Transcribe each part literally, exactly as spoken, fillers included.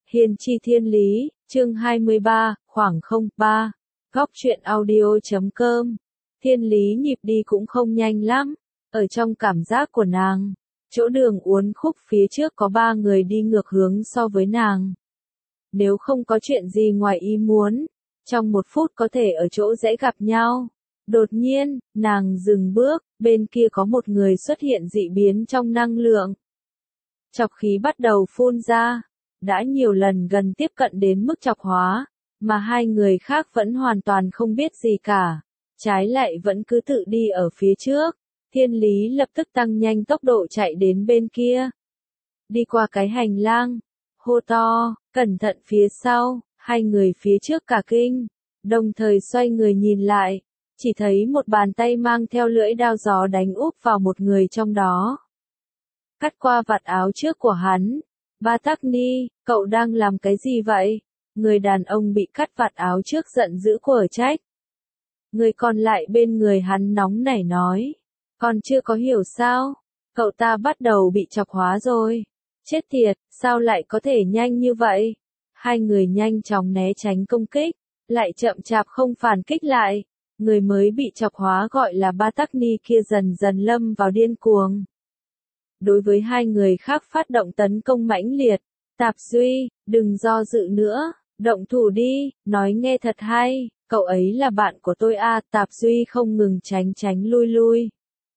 Hiền chi thiên lý, chương hai mươi ba, khoảng không ba. Góc truyện audio.com. Thiên lý nhịp đi cũng không nhanh lắm. Ở trong cảm giác của nàng, chỗ đường uốn khúc phía trước có ba người đi ngược hướng so với nàng. Nếu không có chuyện gì ngoài ý muốn, trong một phút có thể ở chỗ dễ gặp nhau. Đột nhiên, nàng dừng bước, bên kia có một người xuất hiện dị biến trong năng lượng. Chọc khí bắt đầu phun ra, đã nhiều lần gần tiếp cận đến mức chọc hóa, mà hai người khác vẫn hoàn toàn không biết gì cả, trái lại vẫn cứ tự đi ở phía trước. Thiên lý lập tức tăng nhanh tốc độ chạy đến bên kia. Đi qua cái hành lang, hô to, cẩn thận phía sau, hai người phía trước cả kinh, đồng thời xoay người nhìn lại, chỉ thấy một bàn tay mang theo lưỡi đao gió đánh úp vào một người trong đó. Cắt qua vạt áo trước của hắn. Ba Tắc Ni, cậu đang làm cái gì vậy? Người đàn ông bị cắt vạt áo trước giận dữ quở trách. Người còn lại bên người hắn nóng nảy nói. Còn chưa có hiểu sao? Cậu ta bắt đầu bị chọc hóa rồi. Chết tiệt, sao lại có thể nhanh như vậy? Hai người nhanh chóng né tránh công kích, lại chậm chạp không phản kích lại. Người mới bị chọc hóa gọi là Ba Tắc Ni kia dần dần lâm vào điên cuồng. Đối với hai người khác phát động tấn công mãnh liệt, Tạp Duy, đừng do dự nữa, động thủ đi, nói nghe thật hay, cậu ấy là bạn của tôi à, Tạp Duy không ngừng tránh tránh lui lui.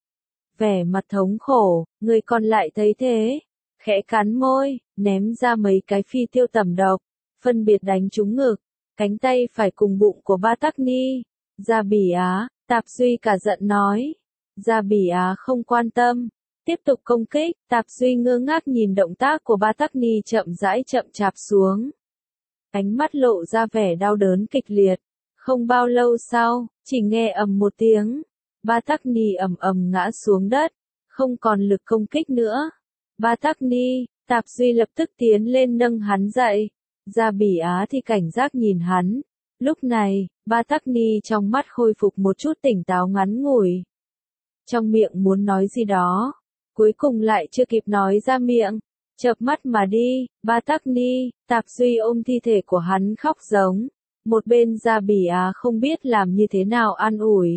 Vẻ mặt thống khổ, người còn lại thấy thế, khẽ cắn môi, ném ra mấy cái phi tiêu tẩm độc, phân biệt đánh trúng ngực, cánh tay phải cùng bụng của Ba Tắc Ni. Gia Bỉ Á, Tạp Duy cả giận nói. Gia Bỉ Á không quan tâm. Tiếp tục công kích, Tạp Duy ngơ ngác nhìn động tác của Ba Tắc Ni chậm rãi chậm chạp xuống. Ánh mắt lộ ra vẻ đau đớn kịch liệt. Không bao lâu sau, chỉ nghe ầm một tiếng. Ba Tắc Ni ầm ầm ngã xuống đất, không còn lực công kích nữa. Ba Tắc Ni, Tạp Duy lập tức tiến lên nâng hắn dậy. Gia Bỉ Á thì cảnh giác nhìn hắn. Lúc này, Ba Tắc Ni trong mắt khôi phục một chút tỉnh táo ngắn ngủi. Trong miệng muốn nói gì đó. Cuối cùng lại chưa kịp nói ra miệng, chợp mắt mà đi. Ba Tắc Ni, Tạp Duy ôm thi thể của hắn khóc giống. Một bên Gia Bỉ Á không biết làm như thế nào an ủi.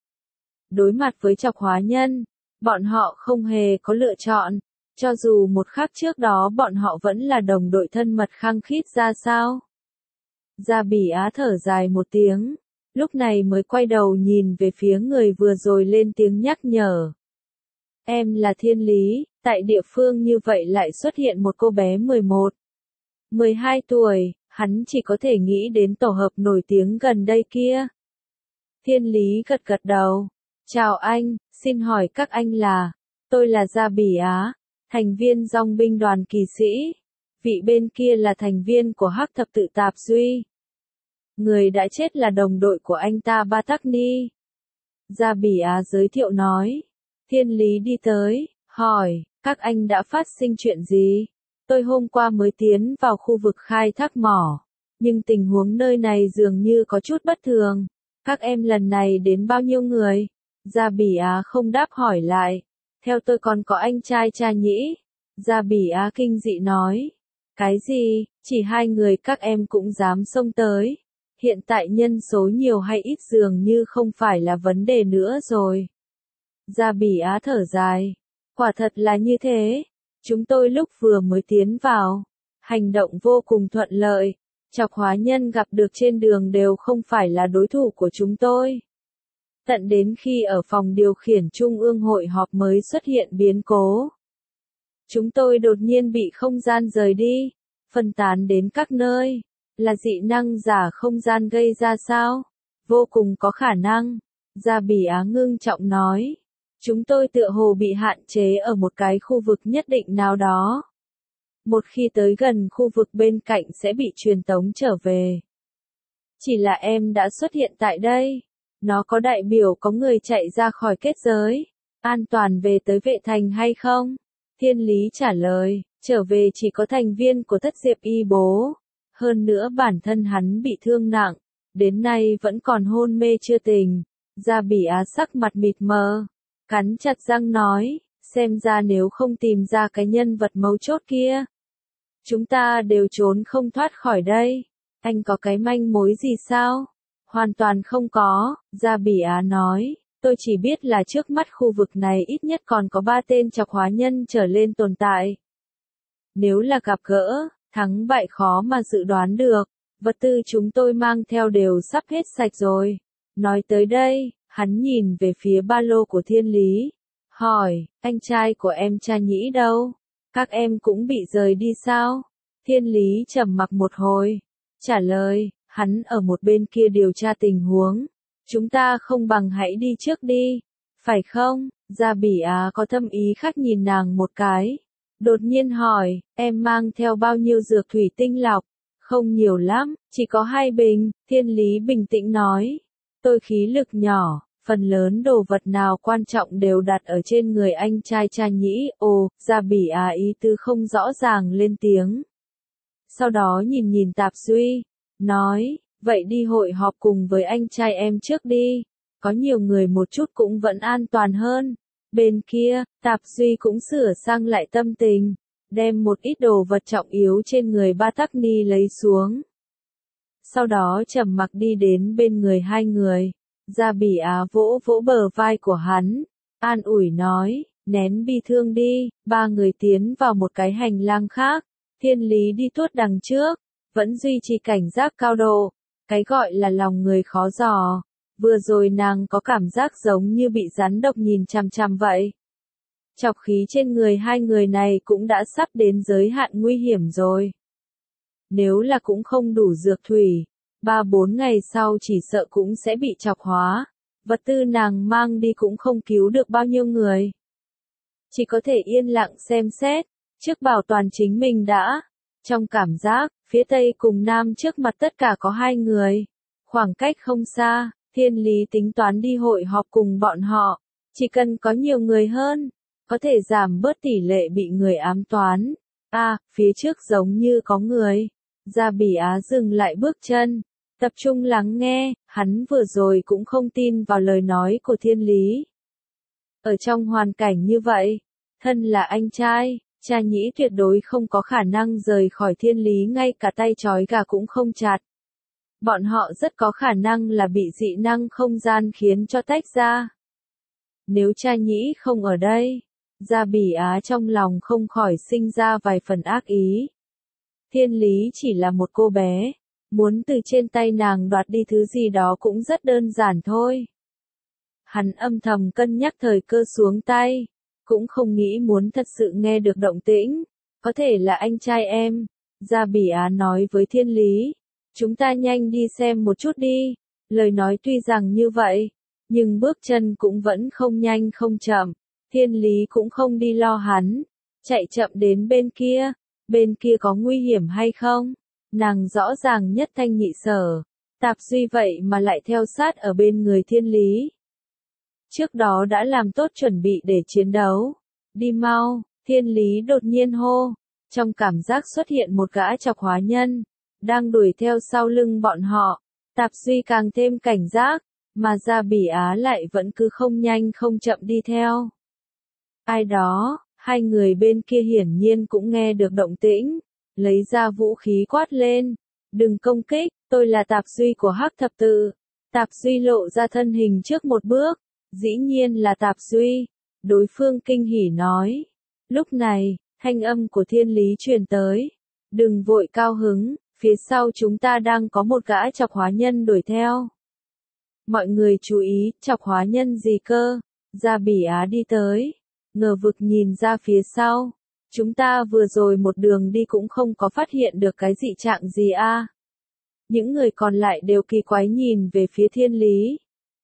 Đối mặt với chọc hóa nhân, bọn họ không hề có lựa chọn, cho dù một khắc trước đó bọn họ vẫn là đồng đội thân mật khăng khít ra sao. Gia Bỉ Á thở dài một tiếng, lúc này mới quay đầu nhìn về phía người vừa rồi lên tiếng nhắc nhở. Em là Thiên Lý, tại địa phương như vậy lại xuất hiện một cô bé mười một, mười hai tuổi, hắn chỉ có thể nghĩ đến tổ hợp nổi tiếng gần đây kia. Thiên Lý gật gật đầu. Chào anh, xin hỏi các anh là, tôi là Gia Bỉ Á, thành viên dòng binh đoàn kỵ sĩ. Vị bên kia là thành viên của Hắc Thập Tự Tạp Duy. Người đã chết là đồng đội của anh ta Ba Tắc Ni. Gia Bỉ Á giới thiệu nói. Thiên Lý đi tới, hỏi, các anh đã phát sinh chuyện gì? Tôi hôm qua mới tiến vào khu vực khai thác mỏ, nhưng tình huống nơi này dường như có chút bất thường. Các em lần này đến bao nhiêu người? Gia Bỉ Á không đáp hỏi lại. Theo tôi còn có anh trai Cha Nhĩ. Gia Bỉ Á kinh dị nói. Cái gì, chỉ hai người các em cũng dám xông tới. Hiện tại nhân số nhiều hay ít dường như không phải là vấn đề nữa rồi. Gia Bỉ Á thở dài. Quả thật là như thế. Chúng tôi lúc vừa mới tiến vào, hành động vô cùng thuận lợi. Chọc hóa nhân gặp được trên đường đều không phải là đối thủ của chúng tôi. Tận đến khi ở phòng điều khiển trung ương hội họp mới xuất hiện biến cố. Chúng tôi đột nhiên bị không gian rời đi, phân tán đến các nơi. Là dị năng giả không gian gây ra sao? Vô cùng có khả năng. Gia Bỉ Á ngưng trọng nói. Chúng tôi tựa hồ bị hạn chế ở một cái khu vực nhất định nào đó. Một khi tới gần khu vực bên cạnh sẽ bị truyền tống trở về. Chỉ là em đã xuất hiện tại đây. Nó có đại biểu có người chạy ra khỏi kết giới, an toàn về tới vệ thành hay không? Thiên Lý trả lời, trở về chỉ có thành viên của Thất Diệp Y Bố. Hơn nữa bản thân hắn bị thương nặng, đến nay vẫn còn hôn mê chưa tỉnh. Gia Bỉ Á sắc mặt mịt mờ, cắn chặt răng nói, xem ra nếu không tìm ra cái nhân vật mấu chốt kia, Chúng ta đều trốn không thoát khỏi đây. Anh có cái manh mối gì sao? Hoàn toàn không có, Gia Bỉ Á nói. Tôi chỉ biết là trước mắt khu vực này ít nhất còn có ba tên chọc hóa nhân trở lên tồn tại. Nếu là gặp gỡ, thắng bại khó mà dự đoán được. Vật tư chúng tôi mang theo đều sắp hết sạch rồi. Nói tới đây, hắn nhìn về phía ba lô của Thiên Lý. Hỏi, anh trai của em Cha Nhĩ đâu? Các em cũng bị rời đi sao? Thiên Lý trầm mặc một hồi. Trả lời, hắn ở một bên kia điều tra tình huống. Chúng ta không bằng hãy đi trước đi. Phải không? Gia Bỉ Á có thâm ý khác nhìn nàng một cái. Đột nhiên hỏi, em mang theo bao nhiêu dược thủy tinh lọc? Không nhiều lắm, chỉ có hai bình. Thiên Lý bình tĩnh nói. Tôi khí lực nhỏ, phần lớn đồ vật nào quan trọng đều đặt ở trên người anh trai Cha Nhĩ. Ồ, Gia Bỉ Á ý tứ không rõ ràng lên tiếng. Sau đó nhìn nhìn Tạp Duy, nói, vậy đi hội họp cùng với anh trai em trước đi. Có nhiều người một chút cũng vẫn an toàn hơn. Bên kia, Tạp Duy cũng sửa sang lại tâm tình, đem một ít đồ vật trọng yếu trên người Ba Tắc Ni lấy xuống. Sau đó trầm mặc đi đến bên người hai người. Gia Bỉ Á vỗ vỗ bờ vai của hắn, an ủi nói, nén bi thương đi. Ba người tiến vào một cái hành lang khác. Thiên Lý đi tuốt đằng trước, vẫn duy trì cảnh giác cao độ. Cái gọi là lòng người khó dò. Vừa rồi nàng có cảm giác giống như bị rắn độc nhìn chằm chằm vậy. Chọc khí trên người hai người này cũng đã sắp đến giới hạn nguy hiểm rồi. Nếu là cũng không đủ dược thủy, ba bốn ngày sau chỉ sợ cũng sẽ bị chọc hóa. Vật tư nàng mang đi cũng không cứu được bao nhiêu người. Chỉ có thể yên lặng xem xét, trước bảo toàn chính mình đã. Trong cảm giác, phía tây cùng nam trước mặt tất cả có hai người. Khoảng cách không xa, Thiên Lý tính toán đi hội họp cùng bọn họ. Chỉ cần có nhiều người hơn, có thể giảm bớt tỷ lệ bị người ám toán. À, phía trước giống như có người. Gia Bỉ Á dừng lại bước chân, tập trung lắng nghe. Hắn vừa rồi cũng không tin vào lời nói của Thiên Lý. Ở trong hoàn cảnh như vậy, thân là anh trai, Cha Nhĩ tuyệt đối không có khả năng rời khỏi Thiên Lý, ngay cả tay trói gà cũng không chặt. Bọn họ rất có khả năng là bị dị năng không gian khiến cho tách ra. Nếu Cha Nhĩ không ở đây, Gia Bỉ Á trong lòng không khỏi sinh ra vài phần ác ý. Thiên Lý chỉ là một cô bé, muốn từ trên tay nàng đoạt đi thứ gì đó cũng rất đơn giản thôi. Hắn âm thầm cân nhắc thời cơ xuống tay, cũng không nghĩ muốn thật sự nghe được động tĩnh. Có thể là anh trai em. Gia Bỉ Á nói với Thiên Lý. Chúng ta nhanh đi xem một chút đi. Lời nói tuy rằng như vậy, nhưng bước chân cũng vẫn không nhanh không chậm. Thiên Lý cũng không đi lo hắn. Chạy chậm đến bên kia. Bên kia có nguy hiểm hay không? Nàng rõ ràng nhất thanh nhị sở. Tạp Duy vậy mà lại theo sát ở bên người Thiên Lý. Trước đó đã làm tốt chuẩn bị để chiến đấu. Đi mau, Thiên Lý đột nhiên hô. Trong cảm giác xuất hiện một gã chọc hóa nhân, đang đuổi theo sau lưng bọn họ. Tạp Duy càng thêm cảnh giác, mà Gia Bỉ Á lại vẫn cứ không nhanh không chậm đi theo. Ai đó, hai người bên kia hiển nhiên cũng nghe được động tĩnh, lấy ra vũ khí quát lên. Đừng công kích, tôi là Tạp Duy của Hắc Thập Tự. Tạp Duy lộ ra thân hình trước một bước. Dĩ nhiên là Tạp Duy. Đối phương kinh hỉ nói. Lúc này, thanh âm của Thiên Lý truyền tới. Đừng vội cao hứng, phía sau chúng ta đang có một gã chọc hóa nhân đuổi theo. Mọi người chú ý, chọc hóa nhân gì cơ? Gia Bỉ Á đi tới, ngờ vực nhìn ra phía sau. Chúng ta vừa rồi một đường đi cũng không có phát hiện được cái dị trạng gì a. À. Những người còn lại đều kỳ quái nhìn về phía Thiên Lý.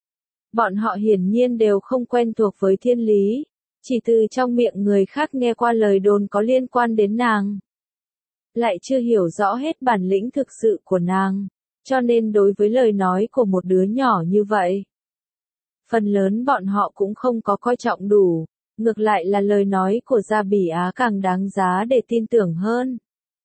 Bọn họ hiển nhiên đều không quen thuộc với Thiên Lý, chỉ từ trong miệng người khác nghe qua lời đồn có liên quan đến nàng. Lại chưa hiểu rõ hết bản lĩnh thực sự của nàng, cho nên đối với lời nói của một đứa nhỏ như vậy, phần lớn bọn họ cũng không có coi trọng đủ, ngược lại là lời nói của Gia Bỉ Á càng đáng giá để tin tưởng hơn.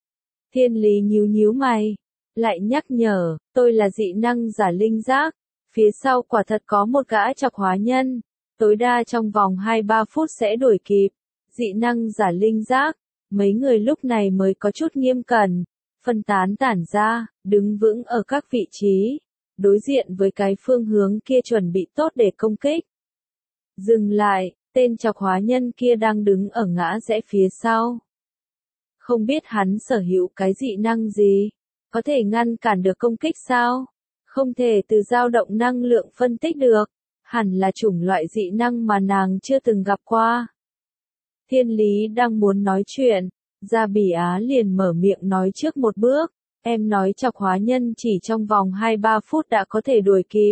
Thiên Lý nhíu nhíu mày, lại nhắc nhở, tôi là dị năng giả linh giác. Phía sau quả thật có một gã chọc hóa nhân, tối đa trong vòng hai ba phút sẽ đuổi kịp. Dị năng giả linh giác, Mấy người lúc này mới có chút nghiêm cẩn, phân tán tản ra, đứng vững ở các vị trí, đối diện với cái phương hướng kia chuẩn bị tốt để công kích. Dừng lại, tên chọc hóa nhân kia đang đứng ở ngã rẽ phía sau. Không biết hắn sở hữu cái dị năng gì, có thể ngăn cản được công kích sao? Không thể từ dao động năng lượng phân tích được, hẳn là chủng loại dị năng mà nàng chưa từng gặp qua. Thiên Lý đang muốn nói chuyện, Gia Bỉ Á liền mở miệng nói trước một bước, em nói chọc hóa nhân chỉ trong vòng hai ba phút đã có thể đuổi kịp.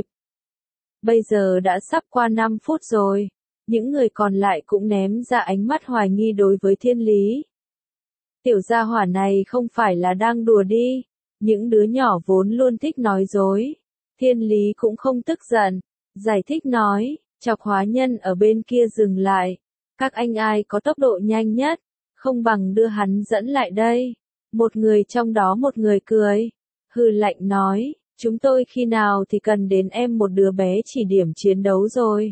Bây giờ đã sắp qua năm phút rồi, những người còn lại cũng ném ra ánh mắt hoài nghi đối với Thiên Lý. Tiểu gia hỏa này không phải là đang đùa đi, những đứa nhỏ vốn luôn thích nói dối. Thiên Lý cũng không tức giận, giải thích nói, chọc hóa nhân ở bên kia dừng lại. Các anh ai có tốc độ nhanh nhất, không bằng đưa hắn dẫn lại đây. Một người trong đó một người cười, hừ lạnh nói, chúng tôi khi nào thì cần đến em một đứa bé chỉ điểm chiến đấu rồi.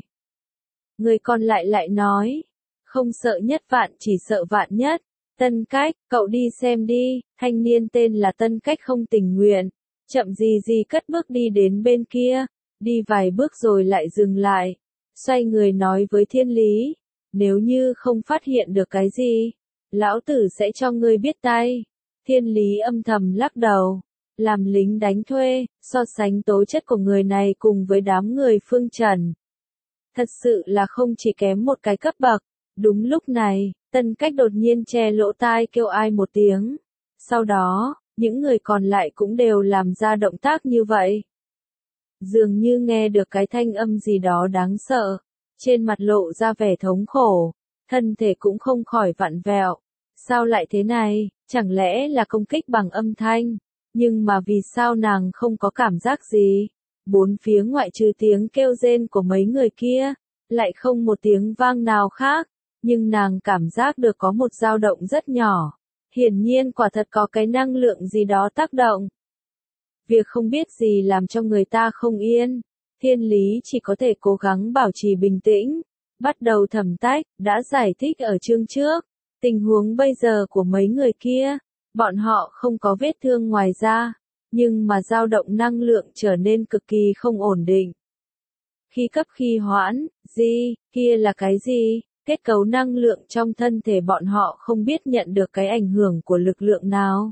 Người còn lại lại nói, không sợ nhất vạn chỉ sợ vạn nhất. Tân Cách, cậu đi xem đi, thanh niên tên là Tân Cách không tình nguyện, chậm gì gì cất bước đi đến bên kia, đi vài bước rồi lại dừng lại, xoay người nói với Thiên Lý, nếu như không phát hiện được cái gì, lão tử sẽ cho ngươi biết tay. Thiên Lý âm thầm lắc đầu, làm lính đánh thuê, so sánh tố chất của người này cùng với đám người Phương Trần. Thật sự là không chỉ kém một cái cấp bậc. Đúng lúc này, Tân Cách đột nhiên che lỗ tai kêu ai một tiếng. Sau đó, những người còn lại cũng đều làm ra động tác như vậy. Dường như nghe được cái thanh âm gì đó đáng sợ, trên mặt lộ ra vẻ thống khổ, thân thể cũng không khỏi vặn vẹo. Sao lại thế này, chẳng lẽ là công kích bằng âm thanh? Nhưng mà vì sao nàng không có cảm giác gì? Bốn phía ngoại trừ tiếng kêu rên của mấy người kia, lại không một tiếng vang nào khác. Nhưng nàng cảm giác được có một dao động rất nhỏ. Hiển nhiên quả thật có cái năng lượng gì đó tác động. Việc không biết gì làm cho người ta không yên. Thiên Lý chỉ có thể cố gắng bảo trì bình tĩnh. Bắt đầu thẩm tách, đã giải thích ở chương trước. Tình huống bây giờ của mấy người kia, bọn họ không có vết thương ngoài da, nhưng mà dao động năng lượng trở nên cực kỳ không ổn định. Khi cấp khi hoãn, gì, kia là cái gì? Kết cấu năng lượng trong thân thể bọn họ không biết nhận được cái ảnh hưởng của lực lượng nào.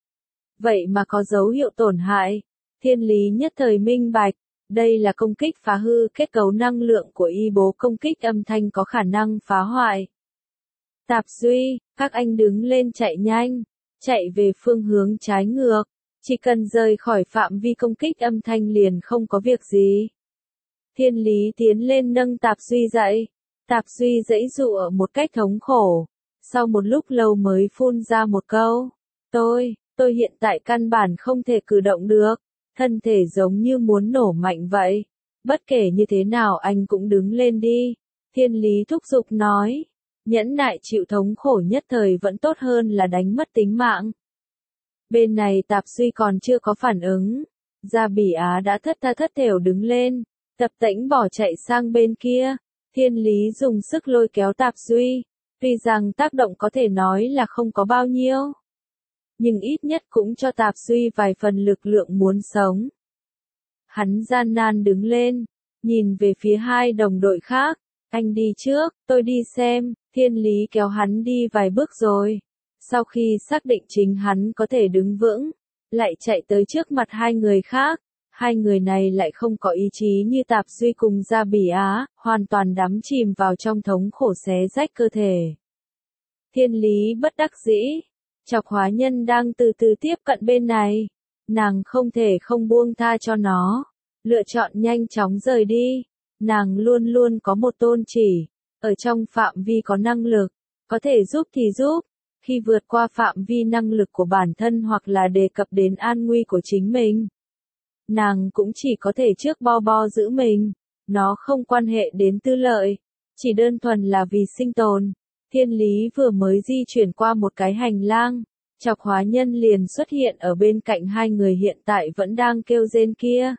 Vậy mà có dấu hiệu tổn hại. Thiên Lý nhất thời minh bạch, đây là công kích phá hư kết cấu năng lượng của y bố công kích âm thanh có khả năng phá hoại. Tạp Duy, các anh đứng lên chạy nhanh, chạy về phương hướng trái ngược, chỉ cần rời khỏi phạm vi công kích âm thanh liền không có việc gì. Thiên Lý tiến lên nâng Tạp Duy dậy. Tạp Duy giãy giụa một cách thống khổ, sau một lúc lâu mới phun ra một câu, tôi, tôi hiện tại căn bản không thể cử động được, thân thể giống như muốn nổ mạnh vậy, bất kể như thế nào anh cũng đứng lên đi. Thiên Lý thúc giục nói, nhẫn nại chịu thống khổ nhất thời vẫn tốt hơn là đánh mất tính mạng. Bên này Tạp Duy còn chưa có phản ứng, Gia Bỉ Á đã thất tha thất thểu đứng lên, tập tễnh bỏ chạy sang bên kia. Thiên Lý dùng sức lôi kéo Tạp Duy, tuy rằng tác động có thể nói là không có bao nhiêu, nhưng ít nhất cũng cho Tạp Duy vài phần lực lượng muốn sống. Hắn gian nan đứng lên, nhìn về phía hai đồng đội khác, anh đi trước, tôi đi xem. Thiên Lý kéo hắn đi vài bước rồi, sau khi xác định chính hắn có thể đứng vững, lại chạy tới trước mặt hai người khác. Hai người này lại không có ý chí như Tạp Duy cùng Gia Bỉ Á, hoàn toàn đắm chìm vào trong thống khổ xé rách cơ thể. Thiên Lý bất đắc dĩ, chọc hóa nhân đang từ từ tiếp cận bên này, nàng không thể không buông tha cho nó, lựa chọn nhanh chóng rời đi. Nàng luôn luôn có một tôn chỉ, ở trong phạm vi có năng lực, có thể giúp thì giúp, khi vượt qua phạm vi năng lực của bản thân hoặc là đề cập đến an nguy của chính mình. Nàng cũng chỉ có thể trước bo bo giữ mình, nó không quan hệ đến tư lợi, chỉ đơn thuần là vì sinh tồn. Thiên Lý vừa mới di chuyển qua một cái hành lang, chọc hóa nhân liền xuất hiện ở bên cạnh hai người hiện tại vẫn đang kêu rên kia.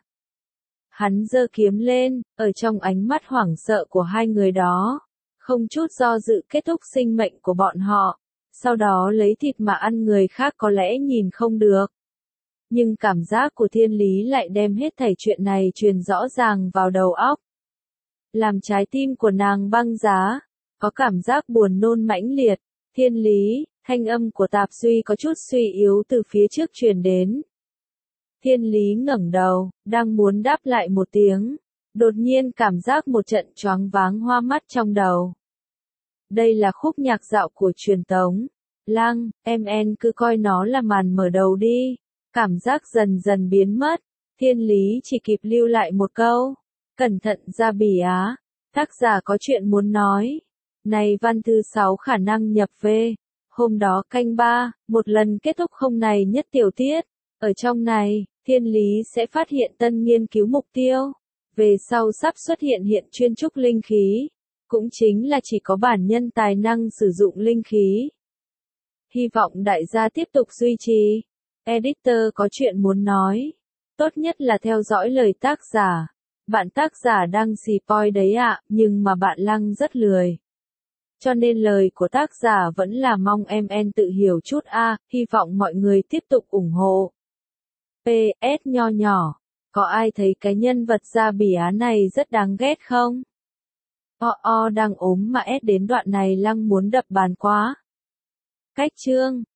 Hắn giơ kiếm lên, ở trong ánh mắt hoảng sợ của hai người đó, không chút do dự kết thúc sinh mệnh của bọn họ. sau đó lấy thịt mà ăn người khác có lẽ nhìn không được. Nhưng cảm giác của Thiên Lý lại đem hết thảy chuyện này truyền rõ ràng vào đầu óc. Làm trái tim của nàng băng giá, có cảm giác buồn nôn mãnh liệt. Thiên Lý, thanh âm của Tạp Duy có chút suy yếu từ phía trước truyền đến. Thiên Lý ngẩng đầu, đang muốn đáp lại một tiếng. Đột nhiên cảm giác một trận choáng váng hoa mắt trong đầu. Đây là khúc nhạc dạo của truyền tống. Lăng, em en cứ coi nó là màn mở đầu đi. Cảm giác dần dần biến mất. Thiên Lý chỉ kịp lưu lại một câu. Cẩn thận Gia Bỉ Á. Tác giả có chuyện muốn nói. Này văn thứ sáu khả năng nhập về. Hôm đó canh ba, một lần kết thúc không này nhất tiểu tiết. Ở trong này, Thiên Lý sẽ phát hiện tân nghiên cứu mục tiêu. Về sau sắp xuất hiện hiện chuyên trúc linh khí. Cũng chính là chỉ có bản nhân tài năng sử dụng linh khí. Hy vọng đại gia tiếp tục duy trì. Editor có chuyện muốn nói. Tốt nhất là theo dõi lời tác giả. Bạn tác giả đang spoil đấy ạ, nhưng mà bạn Lăng rất lười. Cho nên lời của tác giả vẫn là mong em en tự hiểu chút a, hy vọng mọi người tiếp tục ủng hộ. pê ét nho nhỏ, có ai thấy cái nhân vật Gia Bỉ Á này rất đáng ghét không? O o đang ốm mà ép đến đoạn này Lăng muốn đập bàn quá. Cách chương